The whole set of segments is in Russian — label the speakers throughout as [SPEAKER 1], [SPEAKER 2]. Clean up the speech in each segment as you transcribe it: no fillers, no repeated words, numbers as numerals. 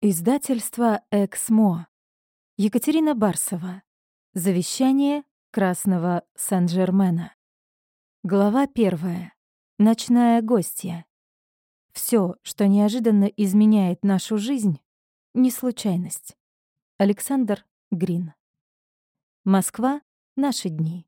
[SPEAKER 1] Издательство «Эксмо». Екатерина Барсова. Завещание Красного Сен-Жермена. Глава 1. Ночная гостья. Всё, что неожиданно изменяет нашу жизнь, не случайность. Александр Грин. Москва. Наши дни.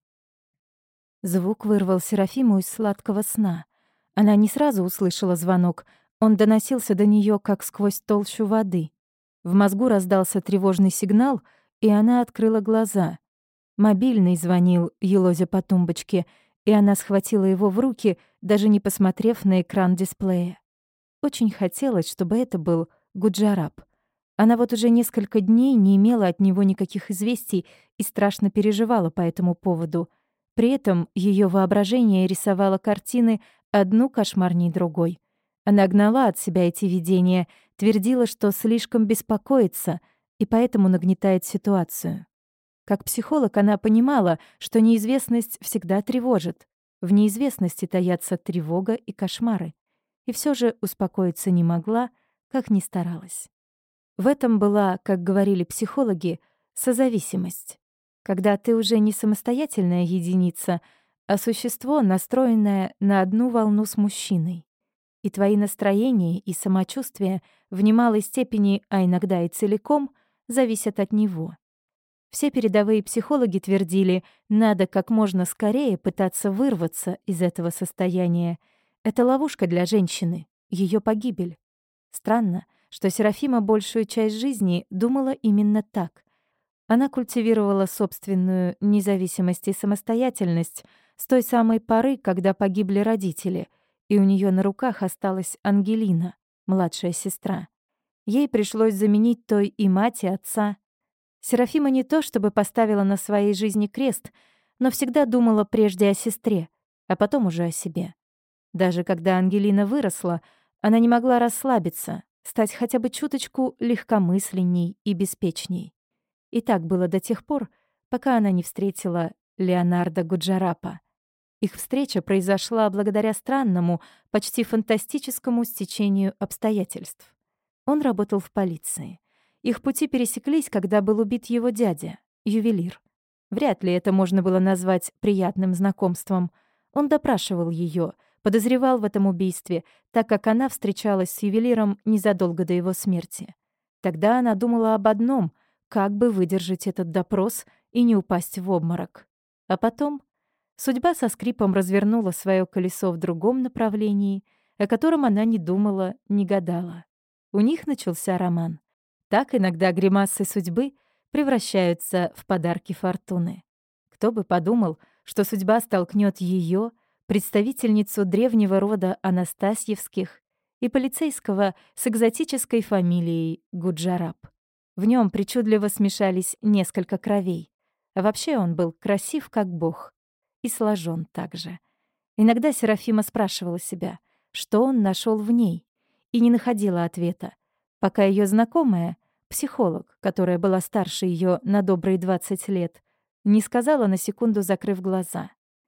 [SPEAKER 1] Звук вырвал Серафиму из сладкого сна. Она не сразу услышала звонок. Он доносился до неё, как сквозь толщу воды. В мозгу раздался тревожный сигнал, и она открыла глаза. Мобильный звонил, елозя по тумбочке, и она схватила его в руки, даже не посмотрев на экран дисплея. Очень хотелось, чтобы это был Гуджарап. Она вот уже несколько дней не имела от него никаких известий и страшно переживала по этому поводу. При этом её воображение рисовало картины одну кошмарней другой. Она гнала от себя эти видения, твердила, что слишком беспокоится и поэтому нагнетает ситуацию. Как психолог она понимала, что неизвестность всегда тревожит. В неизвестности таятся тревога и кошмары. И всё же успокоиться не могла, как ни старалась. В этом была, как говорили психологи, созависимость. Когда ты уже не самостоятельная единица, а существо, настроенное на одну волну с мужчиной. И твои настроения и самочувствие в немалой степени, а иногда и целиком, зависят от него. Все передовые психологи твердили, надо как можно скорее пытаться вырваться из этого состояния. Это ловушка для женщины, её погибель. Странно, что Серафима большую часть жизни думала именно так. Она культивировала собственную независимость и самостоятельность с той самой поры, когда погибли родители, и у неё на руках осталась Ангелина, младшая сестра. Ей пришлось заменить той и мать, и отца. Серафима не то чтобы поставила на своей жизни крест, но всегда думала прежде о сестре, а потом уже о себе. Даже когда Ангелина выросла, она не могла расслабиться, стать хотя бы чуточку легкомысленней и беспечней. И так было до тех пор, пока она не встретила Леонардо Гуджарапа. Их встреча произошла благодаря странному, почти фантастическому стечению обстоятельств. Он работал в полиции. Их пути пересеклись, когда был убит его дядя, ювелир. Вряд ли это можно было назвать приятным знакомством. Он допрашивал её, подозревал в этом убийстве, так как она встречалась с ювелиром незадолго до его смерти. Тогда она думала об одном — как бы выдержать этот допрос и не упасть в обморок. А потом судьба со скрипом развернула своё колесо в другом направлении, о котором она не думала, не гадала. У них начался роман. Так иногда гримасы судьбы превращаются в подарки фортуны. Кто бы подумал, что судьба столкнёт её, представительницу древнего рода Анастасьевских, и полицейского с экзотической фамилией Гуджарап. В нём причудливо смешались несколько кровей. А вообще он был красив, как бог, и сложен так же. Иногда Серафима спрашивала себя, что он нашел в ней, и не находила ответа, пока ее знакомая, психолог, которая была старше ее на добрые 20 лет, не сказала, на секунду закрыв глаза: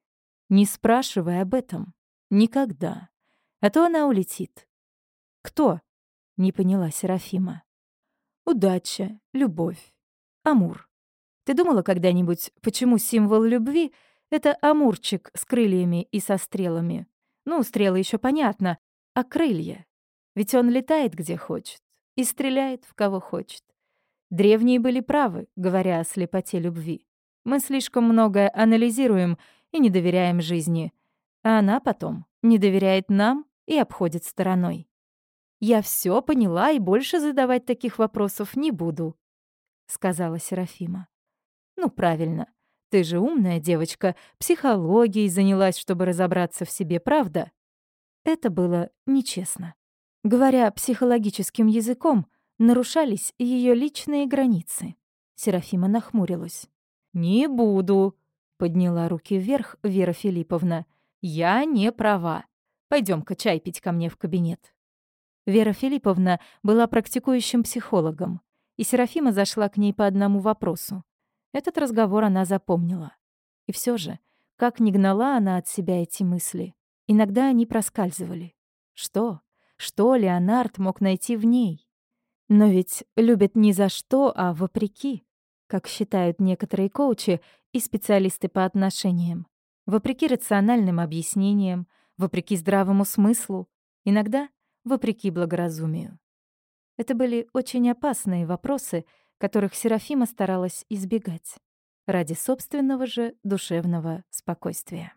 [SPEAKER 1] «Не спрашивай об этом. Никогда. А то она улетит». «Кто?» — не поняла Серафима. «Удача, любовь, амур. Ты думала когда-нибудь, почему символ любви — это амурчик с крыльями и со стрелами? Ну, стрелы еще понятно, а крылья? Ведь он летает где хочет и стреляет в кого хочет. Древние были правы, говоря о слепоте любви. Мы слишком многое анализируем и не доверяем жизни, а она потом не доверяет нам и обходит стороной. Я все поняла и больше задавать таких вопросов не буду», — сказала Серафима. «Ну, правильно. Ты же умная девочка, психологией занялась, чтобы разобраться в себе, правда?» Это было нечестно. Говоря психологическим языком, нарушались ее личные границы. Серафима нахмурилась. «Не буду», — подняла руки вверх Вера Филипповна. «Я не права. Пойдём-ка чай пить ко мне в кабинет». Вера Филипповна была практикующим психологом, и Серафима зашла к ней по одному вопросу. Этот разговор она запомнила. И всё же, как ни гнала она от себя эти мысли, иногда они проскальзывали. Что? Что Леонард мог найти в ней? Но ведь любят не за что, а вопреки, как считают некоторые коучи и специалисты по отношениям. Вопреки рациональным объяснениям, вопреки здравому смыслу, иногда вопреки благоразумию. Это были очень опасные вопросы, которых Серафима старалась избегать ради собственного же душевного спокойствия.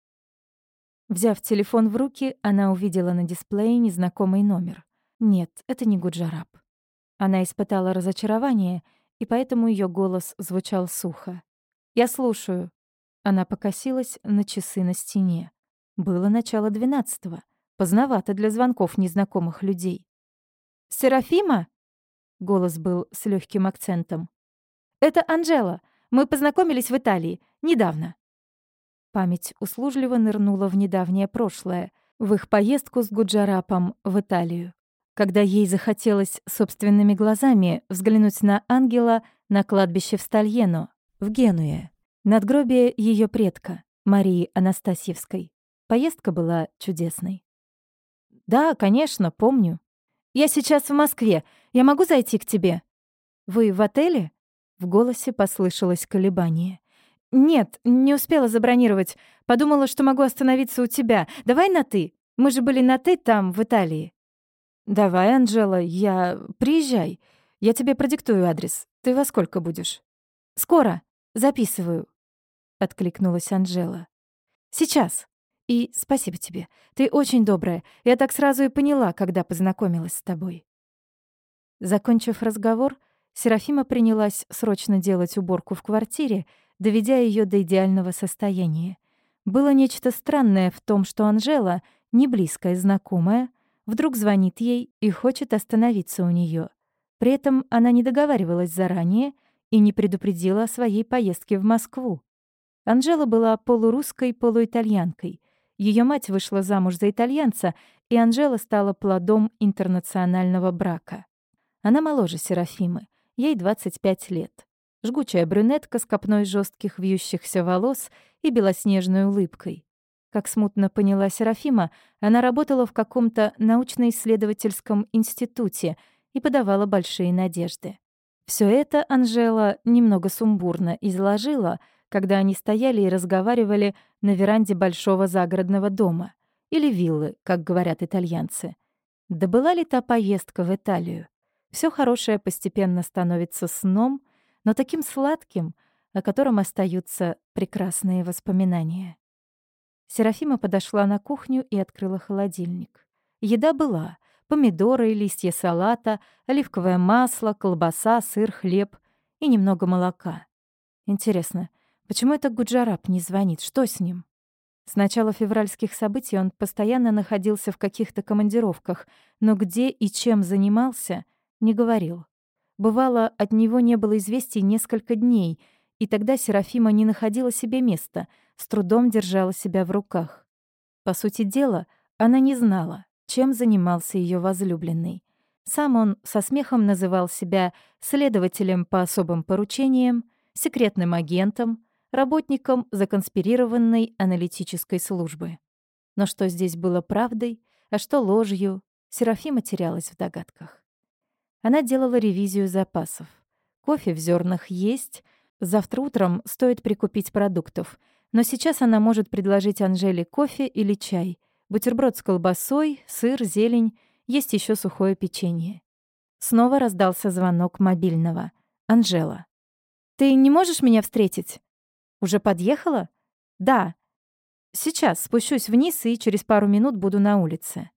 [SPEAKER 1] Взяв телефон в руки, она увидела на дисплее незнакомый номер. Нет, это не Гуджарап. Она испытала разочарование, и поэтому ее голос звучал сухо. «Я слушаю». Она покосилась на часы на стене. Было начало 12-го. Поздновато для звонков незнакомых людей. «Серафима?» — голос был с легким акцентом. «Это Анжела. Мы познакомились в Италии. Недавно». Память услужливо нырнула в недавнее прошлое, в их поездку с Гуджарапом в Италию, когда ей захотелось собственными глазами взглянуть на ангела на кладбище в Стальено, в Генуе, надгробие ее предка, Марии Анастасьевской. Поездка была чудесной. «Да, конечно, помню. Я сейчас в Москве. Я могу зайти к тебе?» «Вы в отеле?» В голосе послышалось колебание. «Нет, не успела забронировать. Подумала, что могу остановиться у тебя. Давай на «ты». Мы же были на «ты» там, в Италии». «Давай, Анжела, Приезжай. Я тебе продиктую адрес. Ты во сколько будешь?» «Скоро. Записываю», — откликнулась Анжела. «Сейчас. И спасибо тебе. Ты очень добрая. Я так сразу и поняла, когда познакомилась с тобой». Закончив разговор, Серафима принялась срочно делать уборку в квартире, доведя ее до идеального состояния. Было нечто странное в том, что Анжела, не близкая знакомая, вдруг звонит ей и хочет остановиться у нее. При этом она не договаривалась заранее и не предупредила о своей поездке в Москву. Анжела была полурусской, полуитальянкой. Ее мать вышла замуж за итальянца, и Анжела стала плодом интернационального брака. Она моложе Серафимы, ей 25 лет. Жгучая брюнетка с копной жестких вьющихся волос и белоснежной улыбкой. Как смутно поняла Серафима, она работала в каком-то научно-исследовательском институте и подавала большие надежды. Все это Анжела немного сумбурно изложила, когда они стояли и разговаривали на веранде большого загородного дома, или виллы, как говорят итальянцы. Да была ли та поездка в Италию? Все хорошее постепенно становится сном, но таким сладким, о котором остаются прекрасные воспоминания. Серафима подошла на кухню и открыла холодильник. Еда была: помидоры, листья салата, оливковое масло, колбаса, сыр, хлеб и немного молока. Интересно, почему это Гуджарап не звонит? Что с ним? С начала февральских событий он постоянно находился в каких-то командировках, но где и чем занимался, не говорил. Бывало, от него не было известий несколько дней, и тогда Серафима не находила себе места, с трудом держала себя в руках. По сути дела, она не знала, чем занимался ее возлюбленный. Сам он со смехом называл себя следователем по особым поручениям, секретным агентом, работником законспирированной аналитической службы. Но что здесь было правдой, а что ложью, Серафима терялась в догадках. Она делала ревизию запасов. Кофе в зернах есть, завтра утром стоит прикупить продуктов, но сейчас она может предложить Анжеле кофе или чай, бутерброд с колбасой, сыр, зелень, есть еще сухое печенье. Снова раздался звонок мобильного. «Анжела. Ты не можешь меня встретить? Уже подъехала? Да. Сейчас спущусь вниз и через пару минут буду на улице».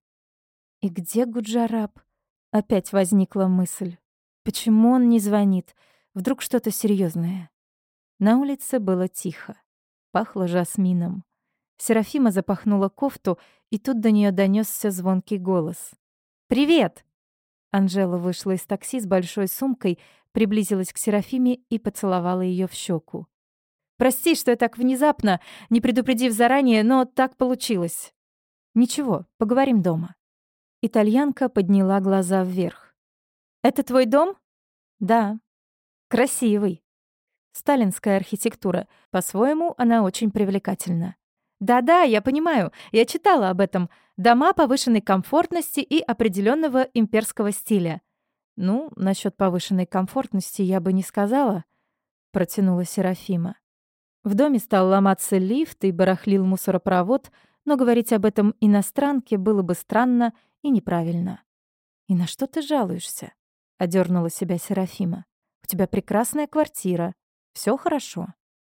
[SPEAKER 1] И где Гуджарап? Опять возникла мысль. Почему он не звонит? Вдруг что-то серьезное? На улице было тихо. Пахло жасмином. Серафима запахнула кофту, и тут до нее донесся звонкий голос. «Привет!» Анжела вышла из такси с большой сумкой, приблизилась к Серафиме и поцеловала ее в щеку. «Прости, что я так внезапно, не предупредив заранее, но так получилось». «Ничего, поговорим дома». Итальянка подняла глаза вверх. «Это твой дом?» «Да». «Красивый». Сталинская архитектура. По-своему, она очень привлекательна. Да-да, я понимаю. Я читала об этом. Дома повышенной комфортности и определенного имперского стиля. «Ну, насчет повышенной комфортности я бы не сказала», — протянула Серафима. В доме стал ломаться лифт и барахлил мусоропровод, но говорить об этом иностранке было бы странно и неправильно. «И на что ты жалуешься?» — одернула себя Серафима. «У тебя прекрасная квартира. Все хорошо».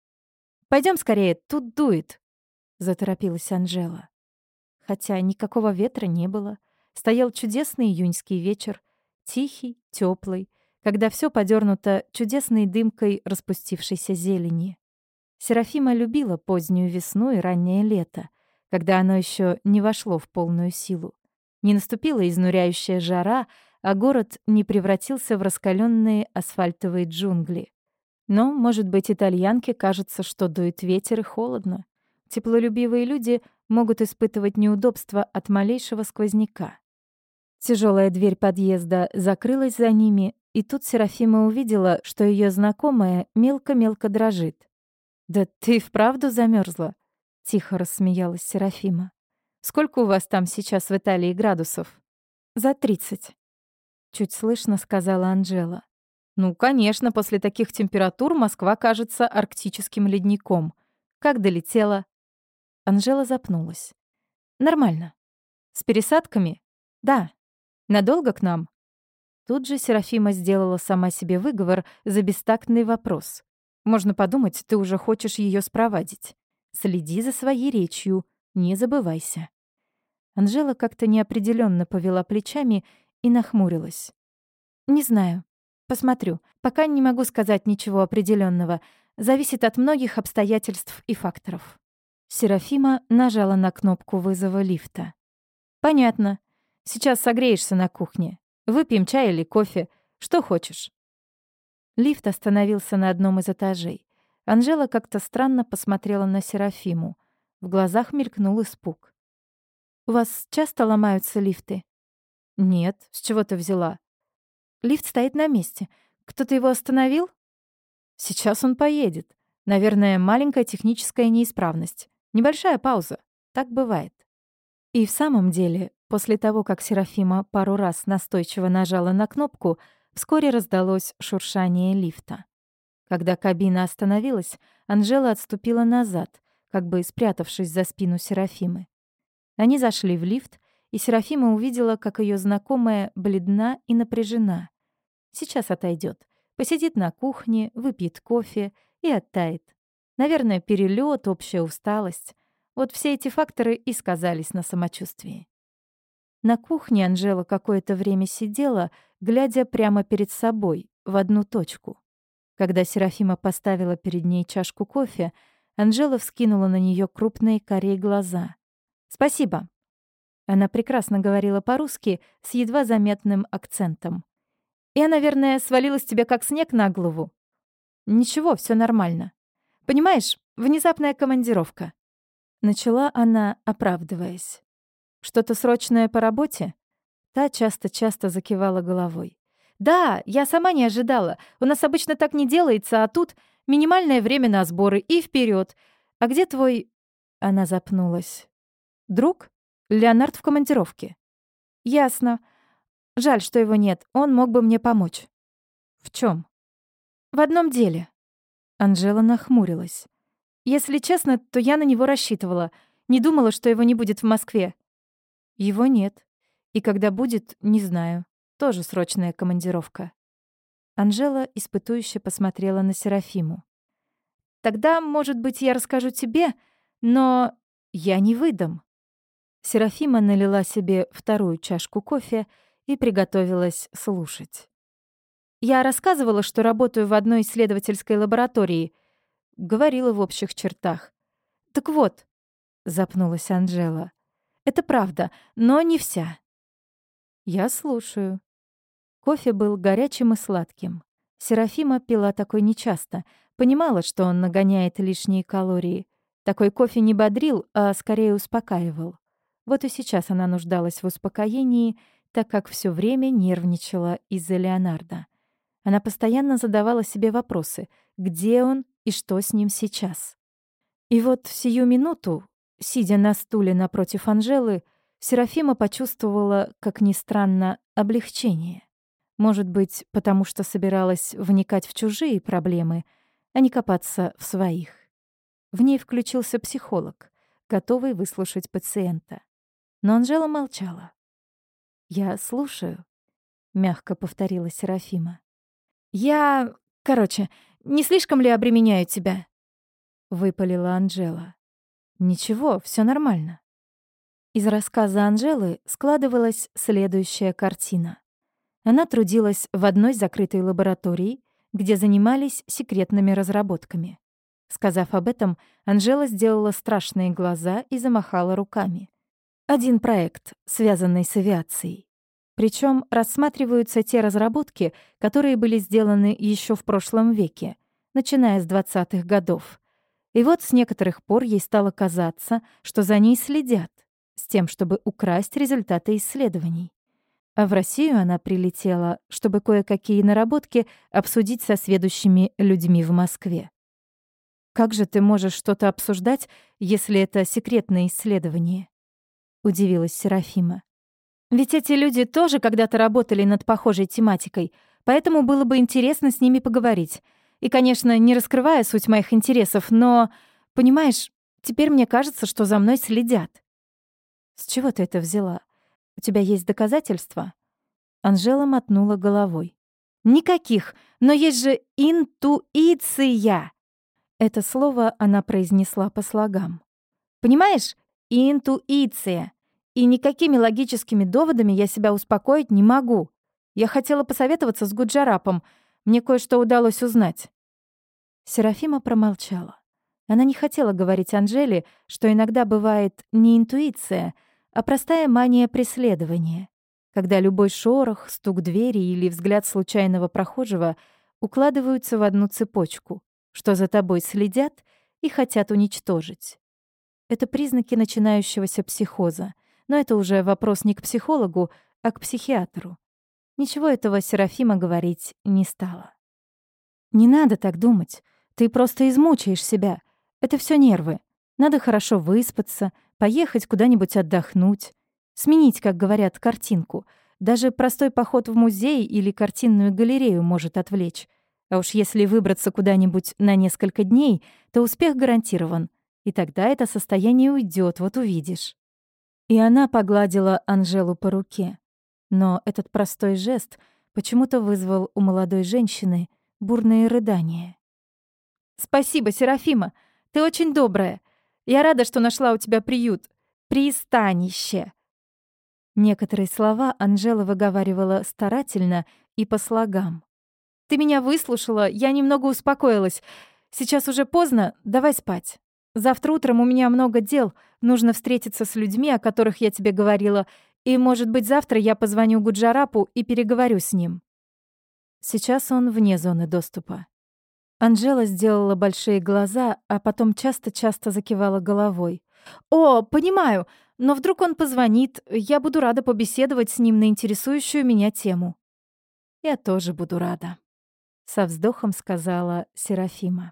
[SPEAKER 1] Пойдем скорее, тут дует», — заторопилась Анжела. Хотя никакого ветра не было. Стоял чудесный июньский вечер, тихий, теплый, когда все подернуто чудесной дымкой распустившейся зелени. Серафима любила позднюю весну и раннее лето, когда оно еще не вошло в полную силу. Не наступила изнуряющая жара, а город не превратился в раскаленные асфальтовые джунгли. Но, может быть, итальянке кажется, что дует ветер и холодно. Теплолюбивые люди могут испытывать неудобства от малейшего сквозняка. Тяжелая дверь подъезда закрылась за ними, и тут Серафима увидела, что ее знакомая мелко-мелко дрожит. «Да ты вправду замерзла? Тихо рассмеялась Серафима. «Сколько у вас там сейчас в Италии градусов?» «За 30», — чуть слышно сказала Анжела. «Ну, конечно, после таких температур Москва кажется арктическим ледником. Как долетела?» Анжела запнулась. «Нормально. С пересадками? Да. Надолго к нам?» Тут же Серафима сделала сама себе выговор за бестактный вопрос. «Можно подумать, ты уже хочешь ее спровадить. Следи за своей речью, не забывайся». Анжела как-то неопределенно повела плечами и нахмурилась. «Не знаю. Посмотрю. Пока не могу сказать ничего определенного. Зависит от многих обстоятельств и факторов». Серафима нажала на кнопку вызова лифта. «Понятно. Сейчас согреешься на кухне. Выпьем чай или кофе. Что хочешь». Лифт остановился на одном из этажей. Анжела как-то странно посмотрела на Серафиму. В глазах мелькнул испуг. «У вас часто ломаются лифты?» «Нет. С чего ты взяла?» «Лифт стоит на месте. Кто-то его остановил?» «Сейчас он поедет. Наверное, маленькая техническая неисправность. Небольшая пауза. Так бывает». И в самом деле, после того, как Серафима пару раз настойчиво нажала на кнопку, вскоре раздалось шуршание лифта. Когда кабина остановилась, Анжела отступила назад, как бы спрятавшись за спину Серафимы. Они зашли в лифт, и Серафима увидела, как ее знакомая бледна и напряжена. Сейчас отойдет, посидит на кухне, выпьет кофе и оттает. Наверное, перелет, общая усталость. Вот все эти факторы и сказались на самочувствии. На кухне Анжела какое-то время сидела, глядя прямо перед собой, в одну точку. Когда Серафима поставила перед ней чашку кофе, Анжела вскинула на нее крупные карие глаза. «Спасибо». Она прекрасно говорила по-русски с едва заметным акцентом. «Я, наверное, свалилась тебе как снег на голову». «Ничего, все нормально. Понимаешь, внезапная командировка». Начала она, оправдываясь. «Что-то срочное по работе?» Та часто-часто закивала головой. «Да, я сама не ожидала. У нас обычно так не делается, а тут минимальное время на сборы и вперед. А где твой...» Она запнулась. «Друг? Леонард в командировке». «Ясно. Жаль, что его нет. Он мог бы мне помочь». «В чем? «В одном деле». Анжела нахмурилась. «Если честно, то я на него рассчитывала. Не думала, что его не будет в Москве». «Его нет. И когда будет, не знаю. Тоже срочная командировка». Анжела испытующе посмотрела на Серафиму. «Тогда, может быть, я расскажу тебе, но я не выдам». Серафима налила себе вторую чашку кофе и приготовилась слушать. «Я рассказывала, что работаю в одной исследовательской лаборатории. Говорила в общих чертах. Так вот», — запнулась Анжела, — «это правда, но не вся». «Я слушаю». Кофе был горячим и сладким. Серафима пила такой нечасто, понимала, что он нагоняет лишние калории. Такой кофе не бодрил, а скорее успокаивал. Вот и сейчас она нуждалась в успокоении, так как все время нервничала из-за Леонардо. Она постоянно задавала себе вопросы: где он и что с ним сейчас? И вот сию минуту, сидя на стуле напротив Анжелы, Серафима почувствовала, как ни странно, облегчение. Может быть, потому что собиралась вникать в чужие проблемы, а не копаться в своих. В ней включился психолог, готовый выслушать пациента. Но Анжела молчала. «Я слушаю», — мягко повторила Серафима. Короче, не слишком ли обременяю тебя?» — выпалила Анжела. «Ничего, все нормально». Из рассказа Анжелы складывалась следующая картина. Она трудилась в одной закрытой лаборатории, где занимались секретными разработками. Сказав об этом, Анжела сделала страшные глаза и замахала руками. Один проект, связанный с авиацией. Причем рассматриваются те разработки, которые были сделаны еще в прошлом веке, начиная с 20-х годов. И вот с некоторых пор ей стало казаться, что за ней следят, с тем, чтобы украсть результаты исследований. А в Россию она прилетела, чтобы кое-какие наработки обсудить со сведущими людьми в Москве. «Как же ты можешь что-то обсуждать, если это секретное исследование?» — удивилась Серафима. «Ведь эти люди тоже когда-то работали над похожей тематикой, поэтому было бы интересно с ними поговорить. И, конечно, не раскрывая суть моих интересов, но, понимаешь, теперь мне кажется, что за мной следят». «С чего ты это взяла? У тебя есть доказательства?» Анжела мотнула головой. «Никаких, но есть же интуиция!» Это слово она произнесла по слогам. «Понимаешь? Интуиция. И никакими логическими доводами я себя успокоить не могу. Я хотела посоветоваться с Гуджарапом. Мне кое-что удалось узнать». Серафима промолчала. Она не хотела говорить Анжеле, что иногда бывает не интуиция, а простая мания преследования, когда любой шорох, стук двери или взгляд случайного прохожего укладываются в одну цепочку, что за тобой следят и хотят уничтожить. Это признаки начинающегося психоза, но это уже вопрос не к психологу, а к психиатру. Ничего этого Серафима говорить не стала. «Не надо так думать. Ты просто измучаешь себя. Это все нервы. Надо хорошо выспаться, поехать куда-нибудь отдохнуть, сменить, как говорят, картинку. Даже простой поход в музей или картинную галерею может отвлечь. А уж если выбраться куда-нибудь на несколько дней, то успех гарантирован. И тогда это состояние уйдет, вот увидишь». И она погладила Анжелу по руке. Но этот простой жест почему-то вызвал у молодой женщины бурные рыдания. «Спасибо, Серафима, ты очень добрая. Я рада, что нашла у тебя приют. Пристанище». Некоторые слова Анжела выговаривала старательно и по слогам. «Ты меня выслушала, я немного успокоилась. Сейчас уже поздно, давай спать. Завтра утром у меня много дел, нужно встретиться с людьми, о которых я тебе говорила, и, может быть, завтра я позвоню Гуджарапу и переговорю с ним». Сейчас он вне зоны доступа. Анжела сделала большие глаза, а потом часто-часто закивала головой. «О, понимаю, но вдруг он позвонит, я буду рада побеседовать с ним на интересующую меня тему». «Я тоже буду рада», — со вздохом сказала Серафима.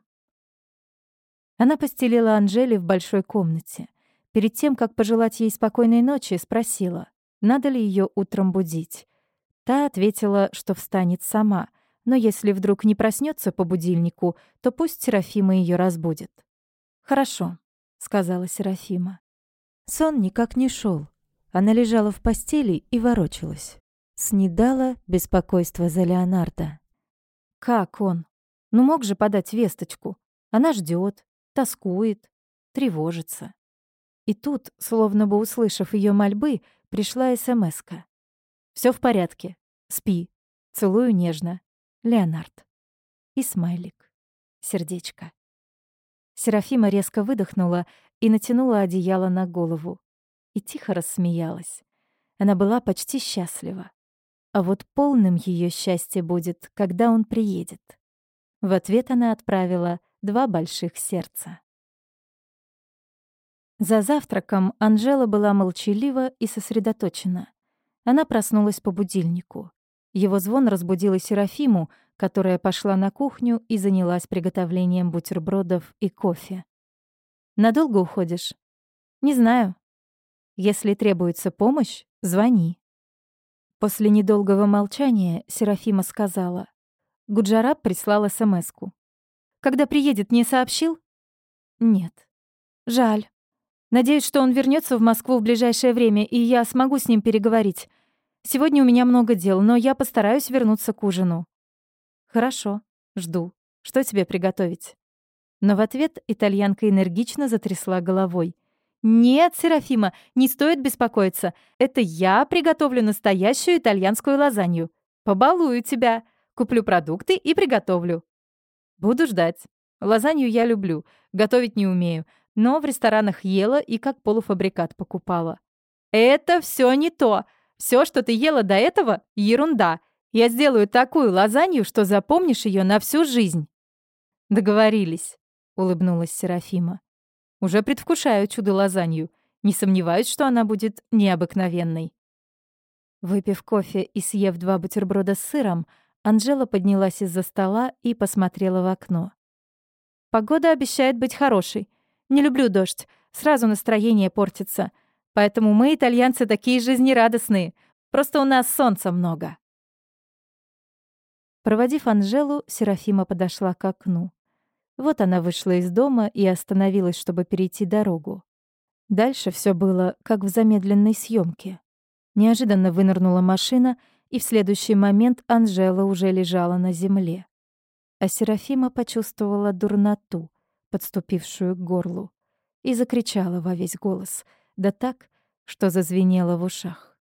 [SPEAKER 1] Она постелила Анжеле в большой комнате. Перед тем, как пожелать ей спокойной ночи, спросила, надо ли ее утром будить. Та ответила, что встанет сама, но если вдруг не проснется по будильнику, то пусть Серафима ее разбудит. «Хорошо», — сказала Серафима. Сон никак не шел. Она лежала в постели и ворочалась. Снедала беспокойство за Леонардо. Как он? Ну мог же подать весточку. Она ждет, тоскует, тревожится. И тут, словно бы услышав ее мольбы, пришла смска. «Все в порядке. Спи. Целую нежно. Леонард». И смайлик. Сердечко. Серафима резко выдохнула и натянула одеяло на голову. И тихо рассмеялась. Она была почти счастлива. А вот полным ее счастье будет, когда он приедет. В ответ она отправила 2 больших сердца. За завтраком Анжела была молчалива и сосредоточена. Она проснулась по будильнику. Его звон разбудил и Серафиму, которая пошла на кухню и занялась приготовлением бутербродов и кофе. «Надолго уходишь?» «Не знаю. Если требуется помощь, звони». После недолгого молчания Серафима сказала. Гуджараб прислал смс-ку. «Когда приедет, не сообщил?» «Нет». «Жаль. Надеюсь, что он вернется в Москву в ближайшее время, и я смогу с ним переговорить. Сегодня у меня много дел, но я постараюсь вернуться к ужину». «Хорошо. Жду. Что тебе приготовить?» Но в ответ итальянка энергично затрясла головой. «Нет, Серафима, не стоит беспокоиться. Это я приготовлю настоящую итальянскую лазанью. Побалую тебя. Куплю продукты и приготовлю». «Буду ждать. Лазанью я люблю, готовить не умею, но в ресторанах ела и как полуфабрикат покупала». «Это все не то. Все, что ты ела до этого, ерунда. Я сделаю такую лазанью, что запомнишь ее на всю жизнь». «Договорились», — улыбнулась Серафима. «Уже предвкушаю чудо-лазанью. Не сомневаюсь, что она будет необыкновенной». Выпив кофе и съев 2 бутерброда с сыром, Анжела поднялась из-за стола и посмотрела в окно. «Погода обещает быть хорошей. Не люблю дождь, сразу настроение портится. Поэтому мы, итальянцы, такие жизнерадостные. Просто у нас солнца много». Проводив Анжелу, Серафима подошла к окну. Вот она вышла из дома и остановилась, чтобы перейти дорогу. Дальше все было как в замедленной съемке. Неожиданно вынырнула машина, и в следующий момент Анжела уже лежала на земле. А Серафима почувствовала дурноту, подступившую к горлу, и закричала во весь голос, да так, что зазвенело в ушах.